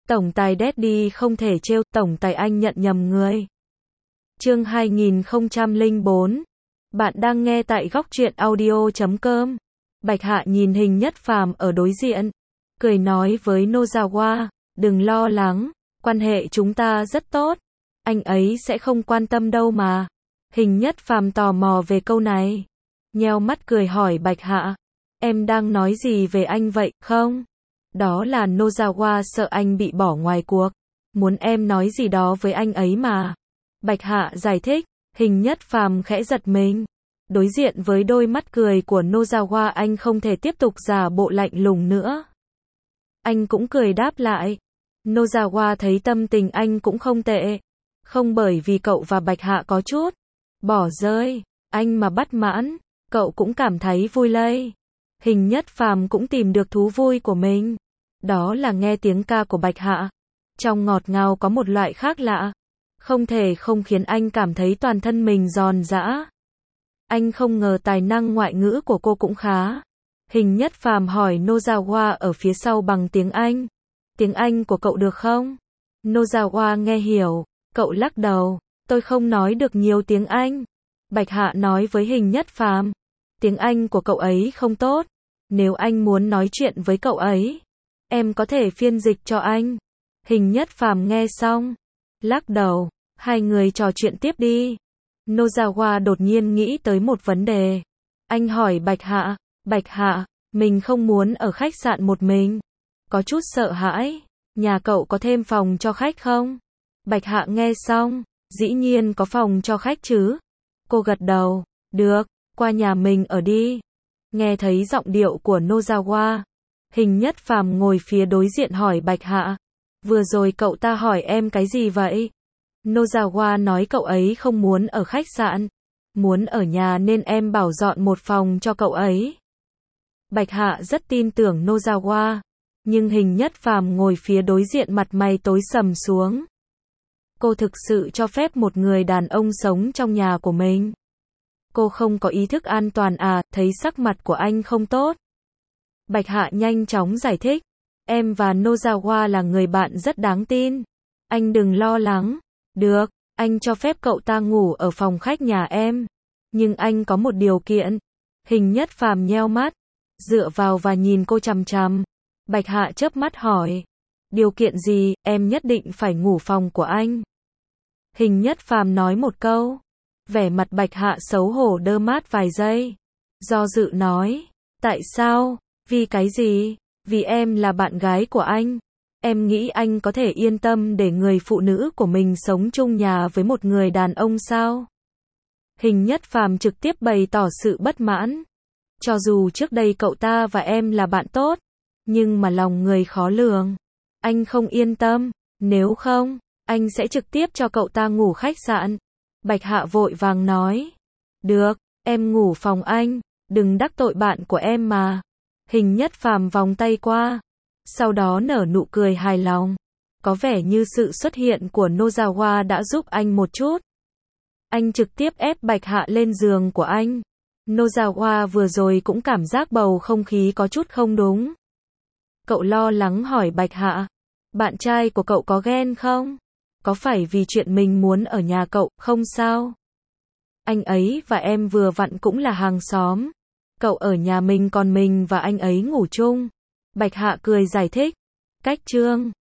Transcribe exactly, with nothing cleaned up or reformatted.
Tổng tài Daddy không thể trêu, tổng tài anh nhận nhầm người. Chương hai nghìn không trăm lẻ bốn. Bạn đang nghe tại góc truyện audio chấm com. Bạch Hạ nhìn Hình Nhất Phàm ở đối diện, cười nói với Nozawa, đừng lo lắng, quan hệ chúng ta rất tốt, anh ấy sẽ không quan tâm đâu mà. Hình Nhất Phàm tò mò về câu này, nheo mắt cười hỏi Bạch Hạ, em đang nói gì về anh vậy, không? Đó là Nozawa sợ anh bị bỏ ngoài cuộc, muốn em nói gì đó với anh ấy mà. Bạch Hạ giải thích, Hình Nhất Phàm khẽ giật mình. Đối diện với đôi mắt cười của Nozawa anh không thể tiếp tục giả bộ lạnh lùng nữa. Anh cũng cười đáp lại. Nozawa thấy tâm tình anh cũng không tệ. Không bởi vì cậu và Bạch Hạ có chút bỏ rơi, anh mà bắt mãn, cậu cũng cảm thấy vui lây. Hình Nhất Phàm cũng tìm được thú vui của mình. Đó là nghe tiếng ca của Bạch Hạ. Trong ngọt ngào có một loại khác lạ. Không thể không khiến anh cảm thấy toàn thân mình giòn giã. Anh không ngờ tài năng ngoại ngữ của cô cũng khá. Hình Nhất Phàm hỏi Nozawa ở phía sau bằng tiếng Anh. Tiếng Anh của cậu được không? Nozawa nghe hiểu, cậu lắc đầu, tôi không nói được nhiều tiếng Anh. Bạch Hạ nói với Hình Nhất Phàm, tiếng Anh của cậu ấy không tốt. Nếu anh muốn nói chuyện với cậu ấy, em có thể phiên dịch cho anh. Hình Nhất Phàm nghe xong, lắc đầu, hai người trò chuyện tiếp đi. Nozawa đột nhiên nghĩ tới một vấn đề. Anh hỏi Bạch Hạ, Bạch Hạ, mình không muốn ở khách sạn một mình. Có chút sợ hãi, nhà cậu có thêm phòng cho khách không? Bạch Hạ nghe xong, dĩ nhiên có phòng cho khách chứ. Cô gật đầu, được, qua nhà mình ở đi. Nghe thấy giọng điệu của Nozawa, Hình Nhất Phàm ngồi phía đối diện hỏi Bạch Hạ, vừa rồi cậu ta hỏi em cái gì vậy? Nozawa nói cậu ấy không muốn ở khách sạn, muốn ở nhà nên em bảo dọn một phòng cho cậu ấy. Bạch Hạ rất tin tưởng Nozawa, nhưng Hình Nhất Phàm ngồi phía đối diện mặt mày tối sầm xuống. Cô thực sự cho phép một người đàn ông sống trong nhà của mình? Cô không có ý thức an toàn à? Thấy sắc mặt của anh không tốt, Bạch Hạ nhanh chóng giải thích, em và Nozawa là người bạn rất đáng tin. Anh đừng lo lắng. Được, anh cho phép cậu ta ngủ ở phòng khách nhà em. Nhưng anh có một điều kiện. Hình Nhất Phàm nheo mắt, dựa vào và nhìn cô chằm chằm. Bạch Hạ chớp mắt hỏi, điều kiện gì? Em nhất định phải ngủ phòng của anh. Hình Nhất Phàm nói một câu. Vẻ mặt Bạch Hạ xấu hổ đơ mát vài giây. Do dự nói, tại sao? Vì cái gì? Vì em là bạn gái của anh. Em nghĩ anh có thể yên tâm để người phụ nữ của mình sống chung nhà với một người đàn ông sao? Hình Nhất Phàm trực tiếp bày tỏ sự bất mãn. Cho dù trước đây cậu ta và em là bạn tốt, nhưng mà lòng người khó lường. Anh không yên tâm, nếu không, anh sẽ trực tiếp cho cậu ta ngủ khách sạn. Bạch Hạ vội vàng nói, được, em ngủ phòng anh, đừng đắc tội bạn của em mà. Hình Nhất Phàm vòng tay qua, sau đó nở nụ cười hài lòng. Có vẻ như sự xuất hiện của Nozawa đã giúp anh một chút. Anh trực tiếp ép Bạch Hạ lên giường của anh. Nozawa vừa rồi cũng cảm giác bầu không khí có chút không đúng. Cậu lo lắng hỏi Bạch Hạ, bạn trai của cậu có ghen không? Có phải vì chuyện mình muốn ở nhà cậu không sao? Anh ấy và em vừa vặn cũng là hàng xóm. Cậu ở nhà mình còn mình và anh ấy ngủ chung. Bạch Hạ cười giải thích. Cách trương.